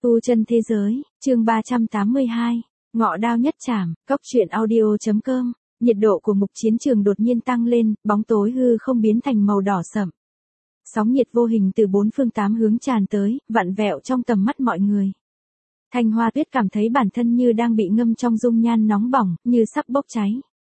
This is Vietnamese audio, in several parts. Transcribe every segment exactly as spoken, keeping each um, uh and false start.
Tu chân thế giới, chương ba trăm tám mươi hai, ngọ đao nhất trảm, cốc truyện audio.com, nhiệt độ của mục chiến trường đột nhiên tăng lên, bóng tối hư không biến thành màu đỏ sậm. Sóng nhiệt vô hình từ bốn phương tám hướng tràn tới, vặn vẹo trong tầm mắt mọi người. Thanh Hoa Tuyết cảm thấy bản thân như đang bị ngâm trong dung nhan nóng bỏng, như sắp bốc cháy.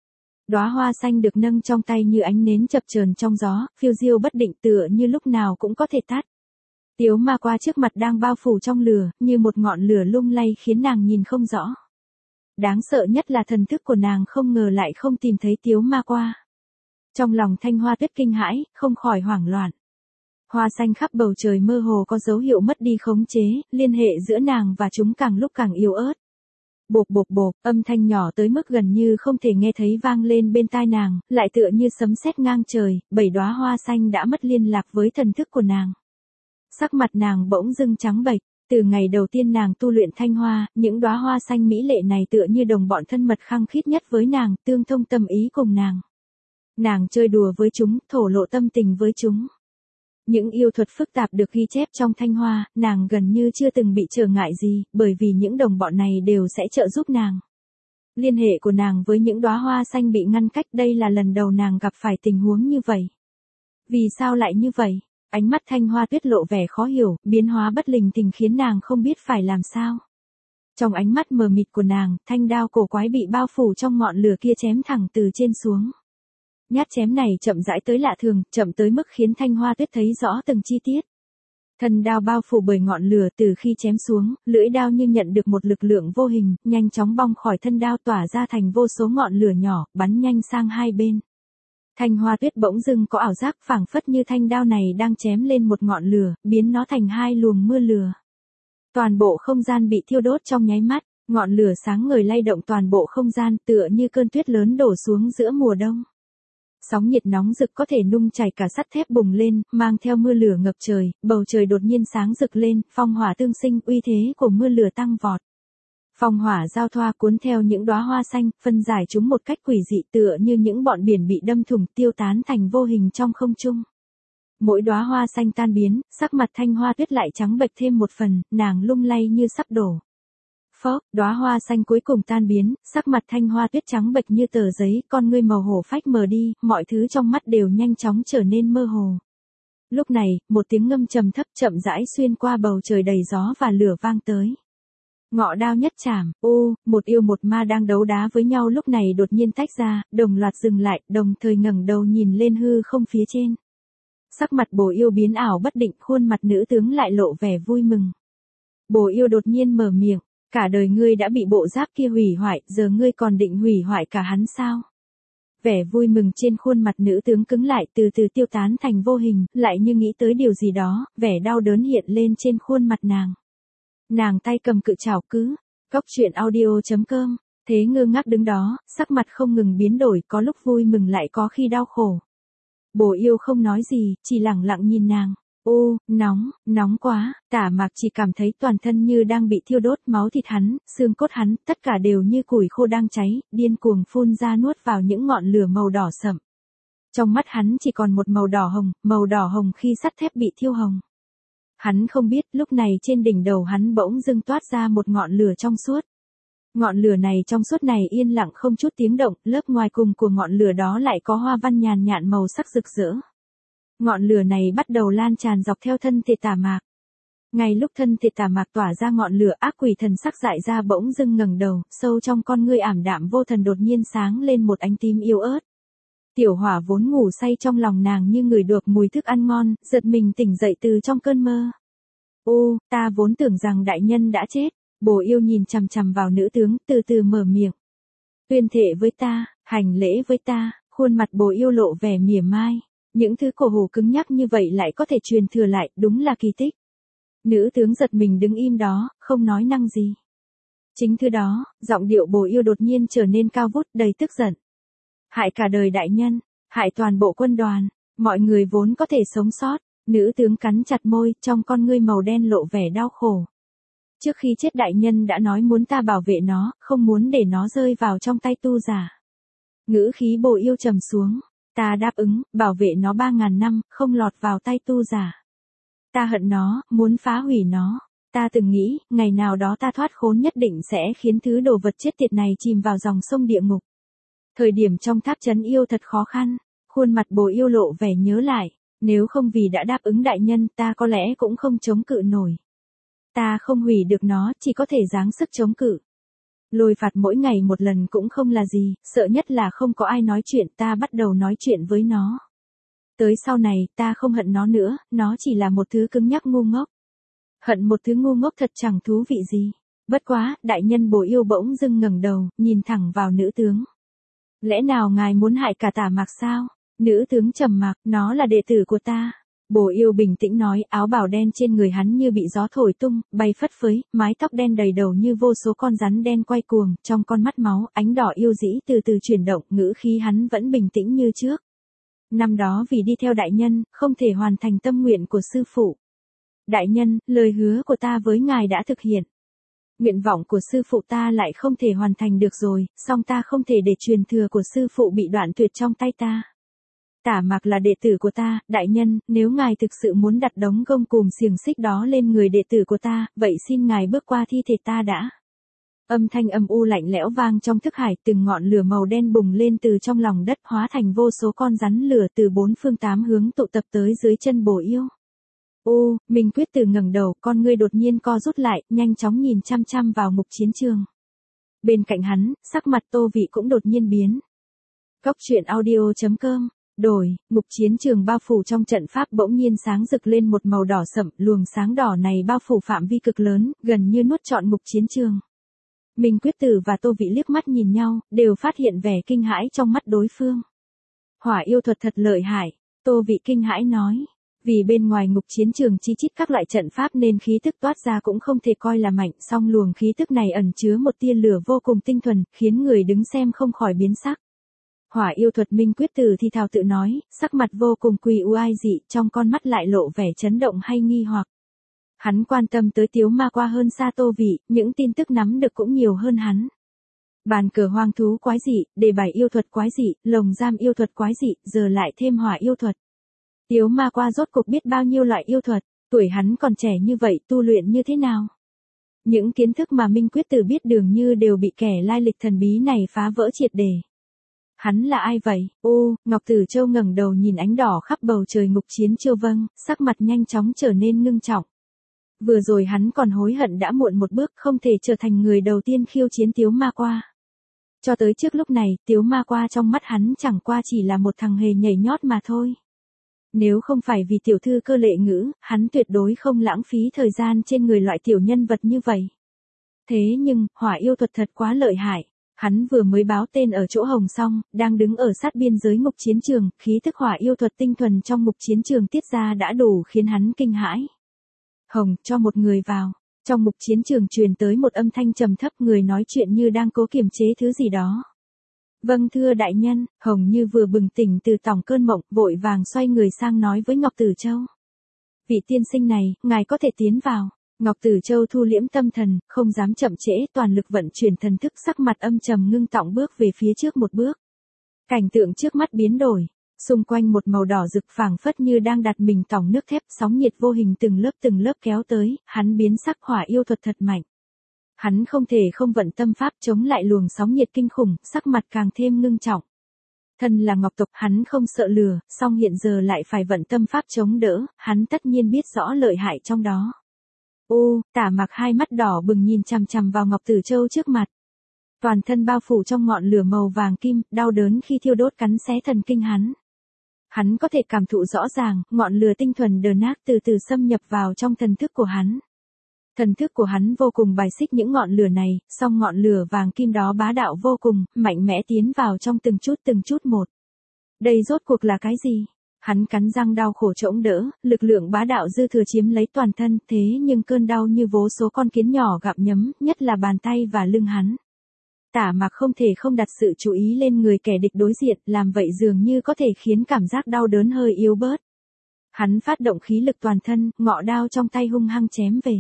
Đóa hoa xanh được nâng trong tay như ánh nến chập chờn trong gió, phiêu diêu bất định tựa như lúc nào cũng có thể tắt. Tiếu ma qua trước mặt đang bao phủ trong lửa, như một ngọn lửa lung lay khiến nàng nhìn không rõ. Đáng sợ nhất là thần thức của nàng không ngờ lại không tìm thấy tiếu ma qua. Trong lòng Thanh Hoa Tuyết kinh hãi, không khỏi hoảng loạn. Hoa xanh khắp bầu trời mơ hồ có dấu hiệu mất đi khống chế, liên hệ giữa nàng và chúng càng lúc càng yếu ớt. Bộp bộp bộp, âm thanh nhỏ tới mức gần như không thể nghe thấy vang lên bên tai nàng, lại tựa như sấm sét ngang trời, bảy đóa hoa xanh đã mất liên lạc với thần thức của nàng. Sắc mặt nàng bỗng dưng trắng bệch, từ ngày đầu tiên nàng tu luyện thanh hoa, những đóa hoa xanh mỹ lệ này tựa như đồng bọn thân mật khăng khít nhất với nàng, tương thông tâm ý cùng nàng. Nàng chơi đùa với chúng, thổ lộ tâm tình với chúng. Những yêu thuật phức tạp được ghi chép trong thanh hoa, nàng gần như chưa từng bị trở ngại gì, bởi vì những đồng bọn này đều sẽ trợ giúp nàng. Liên hệ của nàng với những đóa hoa xanh bị ngăn cách, đây là lần đầu nàng gặp phải tình huống như vậy. Vì sao lại như vậy? Ánh mắt Thanh Hoa Tuyết lộ vẻ khó hiểu, biến hóa bất lình tình khiến nàng không biết phải làm sao. Trong ánh mắt mờ mịt của nàng, thanh đao cổ quái bị bao phủ trong ngọn lửa kia chém thẳng từ trên xuống. Nhát chém này chậm rãi tới lạ thường, chậm tới mức khiến Thanh Hoa Tuyết thấy rõ từng chi tiết. Thân đao bao phủ bởi ngọn lửa, từ khi chém xuống, lưỡi đao như nhận được một lực lượng vô hình, nhanh chóng bong khỏi thân đao tỏa ra thành vô số ngọn lửa nhỏ, bắn nhanh sang hai bên. Thanh Hoa Tuyết bỗng dưng có ảo giác phảng phất như thanh đao này đang chém lên một ngọn lửa, biến nó thành hai luồng mưa lửa. Toàn bộ không gian bị thiêu đốt trong nháy mắt, ngọn lửa sáng ngời lay động toàn bộ không gian tựa như cơn tuyết lớn đổ xuống giữa mùa đông. Sóng nhiệt nóng rực có thể nung chảy cả sắt thép bùng lên, mang theo mưa lửa ngập trời, bầu trời đột nhiên sáng rực lên, phong hỏa tương sinh, uy thế của mưa lửa tăng vọt. Phong hỏa giao thoa cuốn theo những đóa hoa xanh, phân giải chúng một cách quỷ dị tựa như những bọn biển bị đâm thủng tiêu tán thành vô hình trong không trung. Mỗi đóa hoa xanh tan biến, sắc mặt Thanh Hoa Tuyết lại trắng bệch thêm một phần, nàng lung lay như sắp đổ. Phốc, đóa hoa xanh cuối cùng tan biến, sắc mặt Thanh Hoa Tuyết trắng bệch như tờ giấy, con ngươi màu hổ phách mờ đi, mọi thứ trong mắt đều nhanh chóng trở nên mơ hồ. Lúc này, một tiếng ngâm trầm thấp chậm rãi xuyên qua bầu trời đầy gió và lửa vang tới. Ngọ đao nhất trảm, ô, một yêu một ma đang đấu đá với nhau lúc này đột nhiên tách ra, đồng loạt dừng lại, đồng thời ngẩng đầu nhìn lên hư không phía trên. Sắc mặt Bồ Yêu biến ảo bất định, khuôn mặt nữ tướng lại lộ vẻ vui mừng. Bồ Yêu đột nhiên mở miệng, cả đời ngươi đã bị bộ giáp kia hủy hoại, giờ ngươi còn định hủy hoại cả hắn sao? Vẻ vui mừng trên khuôn mặt nữ tướng cứng lại, từ từ tiêu tán thành vô hình, lại như nghĩ tới điều gì đó, vẻ đau đớn hiện lên trên khuôn mặt nàng. Nàng tay cầm cự trảo cứ, cốc truyện audio.com, thế ngơ ngác đứng đó, sắc mặt không ngừng biến đổi, có lúc vui mừng lại có khi đau khổ. Bồ Yêu không nói gì, chỉ lặng lặng nhìn nàng. Ô, nóng, nóng quá, Tả Mạc chỉ cảm thấy toàn thân như đang bị thiêu đốt, máu thịt hắn, xương cốt hắn, tất cả đều như củi khô đang cháy, điên cuồng phun ra nuốt vào những ngọn lửa màu đỏ sậm. Trong mắt hắn chỉ còn một màu đỏ hồng, màu đỏ hồng khi sắt thép bị thiêu hồng. Hắn không biết, lúc này trên đỉnh đầu hắn bỗng dưng toát ra một ngọn lửa trong suốt. Ngọn lửa này trong suốt này yên lặng không chút tiếng động, lớp ngoài cùng của ngọn lửa đó lại có hoa văn nhàn nhạt màu sắc rực rỡ. Ngọn lửa này bắt đầu lan tràn dọc theo thân thể Tả Mạc. Ngay lúc thân thể Tả Mạc tỏa ra ngọn lửa, ác quỷ thần sắc dại ra bỗng dưng ngẩng đầu, sâu trong con ngươi ảm đạm vô thần đột nhiên sáng lên một ánh tím yếu ớt. Tiểu Hỏa vốn ngủ say trong lòng nàng như ngửi được mùi thức ăn ngon, giật mình tỉnh dậy từ trong cơn mơ. Ô, ta vốn tưởng rằng đại nhân đã chết. Bồ Yêu nhìn chằm chằm vào nữ tướng, từ từ mở miệng. Tuyên thệ với ta, hành lễ với ta, khuôn mặt Bồ Yêu lộ vẻ mỉa mai. Những thứ cổ hủ cứng nhắc như vậy lại có thể truyền thừa lại, đúng là kỳ tích. Nữ tướng giật mình đứng im đó, không nói năng gì. Chính thứ đó, giọng điệu Bồ Yêu đột nhiên trở nên cao vút, đầy tức giận. Hại cả đời đại nhân, hại toàn bộ quân đoàn, mọi người vốn có thể sống sót. Nữ tướng cắn chặt môi, trong con ngươi màu đen lộ vẻ đau khổ. Trước khi chết đại nhân đã nói muốn ta bảo vệ nó, không muốn để nó rơi vào trong tay tu giả. Ngữ khí Bồ Yêu trầm xuống. Ta đáp ứng, bảo vệ nó ba ngàn năm, không lọt vào tay tu giả. Ta hận nó, muốn phá hủy nó. Ta từng nghĩ, ngày nào đó ta thoát khốn nhất định sẽ khiến thứ đồ vật chết tiệt này chìm vào dòng sông địa ngục. Thời điểm trong tháp trấn yêu thật khó khăn, khuôn mặt Bồ Yêu lộ vẻ nhớ lại, nếu không vì đã đáp ứng đại nhân ta có lẽ cũng không chống cự nổi. Ta không hủy được nó, chỉ có thể giáng sức chống cự. Lôi phạt mỗi ngày một lần cũng không là gì, sợ nhất là không có ai nói chuyện, ta bắt đầu nói chuyện với nó. Tới sau này, ta không hận nó nữa, nó chỉ là một thứ cứng nhắc ngu ngốc. Hận một thứ ngu ngốc thật chẳng thú vị gì. Bất quá, đại nhân Bồ Yêu bỗng dưng ngẩng đầu, nhìn thẳng vào nữ tướng. Lẽ nào ngài muốn hại cả Tả Mạc sao? Nữ tướng trầm mặc, nó là đệ tử của ta. Bồ Yêu bình tĩnh nói, áo bào đen trên người hắn như bị gió thổi tung, bay phất phới, mái tóc đen đầy đầu như vô số con rắn đen quay cuồng, trong con mắt máu, ánh đỏ yêu dĩ từ từ chuyển động, ngữ khí hắn vẫn bình tĩnh như trước. Năm đó vì đi theo đại nhân, không thể hoàn thành tâm nguyện của sư phụ. Đại nhân, lời hứa của ta với ngài đã thực hiện. Nguyện vọng của sư phụ ta lại không thể hoàn thành được rồi, song ta không thể để truyền thừa của sư phụ bị đoạn tuyệt trong tay ta. Tả Mạc là đệ tử của ta, đại nhân, nếu ngài thực sự muốn đặt đống gông cùm xiềng xích đó lên người đệ tử của ta, vậy xin ngài bước qua thi thể ta đã. Âm thanh âm u lạnh lẽo vang trong thức hải, từng ngọn lửa màu đen bùng lên từ trong lòng đất, hóa thành vô số con rắn lửa từ bốn phương tám hướng tụ tập tới dưới chân Bồ Yêu. Ô, Minh Quyết Tử ngẩng đầu, con ngươi đột nhiên co rút lại, nhanh chóng nhìn chăm chăm vào Ngục Chiến Trường. Bên cạnh hắn, sắc mặt Tô Vị cũng đột nhiên biến. Cốc truyện audio chấm com, đổi, Ngục Chiến Trường bao phủ trong trận pháp bỗng nhiên sáng rực lên một màu đỏ sậm, luồng sáng đỏ này bao phủ phạm vi cực lớn, gần như nuốt trọn Ngục Chiến Trường. Minh Quyết Tử và Tô Vị liếc mắt nhìn nhau, đều phát hiện vẻ kinh hãi trong mắt đối phương. Hỏa yêu thuật thật lợi hại, Tô Vị kinh hãi nói. Vì bên ngoài Ngục Chiến Trường chi chít các loại trận pháp nên khí tức toát ra cũng không thể coi là mạnh, song luồng khí tức này ẩn chứa một tia lửa vô cùng tinh thuần, khiến người đứng xem không khỏi biến sắc. Hỏa yêu thuật Minh Quyết Tử thì thào tự nói, sắc mặt vô cùng quỳ u ai dị, trong con mắt lại lộ vẻ chấn động hay nghi hoặc. Hắn quan tâm tới Tiếu Ma Qua hơn xa Tô Vị, những tin tức nắm được cũng nhiều hơn hắn. Bàn cờ hoang thú quái dị, đề bài yêu thuật quái dị, lồng giam yêu thuật quái dị, giờ lại thêm hỏa yêu thuật. Tiếu Ma Qua rốt cuộc biết bao nhiêu loại yêu thuật, tuổi hắn còn trẻ như vậy, tu luyện như thế nào? Những kiến thức mà Minh Quyết Tử biết dường như đều bị kẻ lai lịch thần bí này phá vỡ triệt để. Hắn là ai vậy? Ô, Ngọc Tử Châu ngẩng đầu nhìn ánh đỏ khắp bầu trời Ngục Chiến Trường vâng, sắc mặt nhanh chóng trở nên ngưng trọng. Vừa rồi hắn còn hối hận đã muộn một bước, không thể trở thành người đầu tiên khiêu chiến Tiếu Ma Qua. Cho tới trước lúc này, Tiếu Ma Qua trong mắt hắn chẳng qua chỉ là một thằng hề nhảy nhót mà thôi. Nếu không phải vì tiểu thư Cơ Lệ Ngữ, hắn tuyệt đối không lãng phí thời gian trên người loại tiểu nhân vật như vậy. Thế nhưng, hỏa yêu thuật thật quá lợi hại. Hắn vừa mới báo tên ở chỗ Hồng xong, đang đứng ở sát biên giới Ngục Chiến Trường, khí tức hỏa yêu thuật tinh thuần trong Ngục Chiến Trường tiết ra đã đủ khiến hắn kinh hãi. Hồng, cho một người vào. Trong Ngục Chiến Trường truyền tới một âm thanh trầm thấp, người nói chuyện như đang cố kiềm chế thứ gì đó. Vâng thưa đại nhân, Hồng như vừa bừng tỉnh từ tỏng cơn mộng, vội vàng xoay người sang nói với Ngọc Tử Châu. Vị tiên sinh này, ngài có thể tiến vào. Ngọc Tử Châu thu liễm tâm thần, không dám chậm trễ, toàn lực vận chuyển thần thức, sắc mặt âm trầm ngưng trọng bước về phía trước một bước. Cảnh tượng trước mắt biến đổi, xung quanh một màu đỏ rực phảng phất như đang đặt mình tỏng nước thép, sóng nhiệt vô hình từng lớp từng lớp kéo tới, hắn biến sắc, hỏa yêu thuật thật mạnh. Hắn không thể không vận tâm pháp chống lại luồng sóng nhiệt kinh khủng, sắc mặt càng thêm ngưng trọng. Thân là Ngọc tộc, hắn không sợ lửa, song hiện giờ lại phải vận tâm pháp chống đỡ, hắn tất nhiên biết rõ lợi hại trong đó. Ô, Tả Mạc hai mắt đỏ bừng nhìn chằm chằm vào Ngọc Tử Châu trước mặt. Toàn thân bao phủ trong ngọn lửa màu vàng kim, đau đớn khi thiêu đốt cắn xé thần kinh hắn. Hắn có thể cảm thụ rõ ràng, ngọn lửa tinh thuần đờ nát từ từ xâm nhập vào trong thần thức của hắn. Thần thức của hắn vô cùng bài xích những ngọn lửa này, song ngọn lửa vàng kim đó bá đạo vô cùng, mạnh mẽ tiến vào trong từng chút từng chút một. Đây rốt cuộc là cái gì? Hắn cắn răng đau khổ chống đỡ, lực lượng bá đạo dư thừa chiếm lấy toàn thân, thế nhưng cơn đau như vô số con kiến nhỏ gặm nhấm, nhất là bàn tay và lưng hắn. Tả Mạc không thể không đặt sự chú ý lên người kẻ địch đối diện, làm vậy dường như có thể khiến cảm giác đau đớn hơi yếu bớt. Hắn phát động khí lực toàn thân, ngọ đao trong tay hung hăng chém về.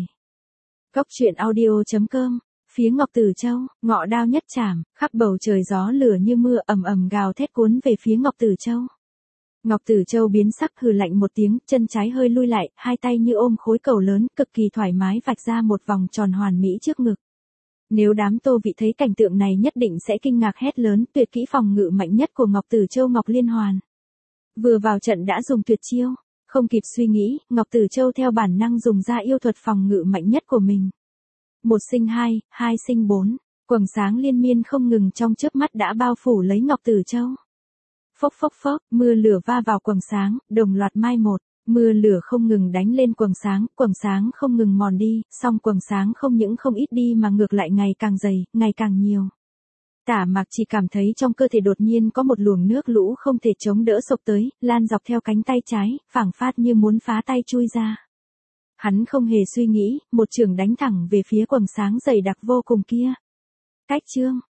Cốc truyện audio chấm com, phía Ngọc Tử Châu, ngọ đao nhất chảm, khắp bầu trời gió lửa như mưa ầm ầm gào thét cuốn về phía Ngọc Tử Châu. Ngọc Tử Châu biến sắc hừ lạnh một tiếng, chân trái hơi lui lại, hai tay như ôm khối cầu lớn, cực kỳ thoải mái vạch ra một vòng tròn hoàn mỹ trước ngực. Nếu đám Tô Vị thấy cảnh tượng này nhất định sẽ kinh ngạc hét lớn, tuyệt kỹ phòng ngự mạnh nhất của Ngọc Tử Châu Ngọc Liên Hoàn. Vừa vào trận đã dùng tuyệt chiêu, không kịp suy nghĩ, Ngọc Tử Châu theo bản năng dùng ra yêu thuật phòng ngự mạnh nhất của mình. Một sinh hai, hai sinh bốn, quầng sáng liên miên không ngừng trong chớp mắt đã bao phủ lấy Ngọc Tử Châu. Phốc phốc phốc, mưa lửa va vào quầng sáng, đồng loạt mai một. Mưa lửa không ngừng đánh lên quầng sáng, quầng sáng không ngừng mòn đi, song quầng sáng không những không ít đi mà ngược lại ngày càng dày, ngày càng nhiều. Tả Mạc chỉ cảm thấy trong cơ thể đột nhiên có một luồng nước lũ không thể chống đỡ sộc tới, lan dọc theo cánh tay trái, phảng phất như muốn phá tay chui ra. Hắn không hề suy nghĩ, một chưởng đánh thẳng về phía quầng sáng dày đặc vô cùng kia. Cách chương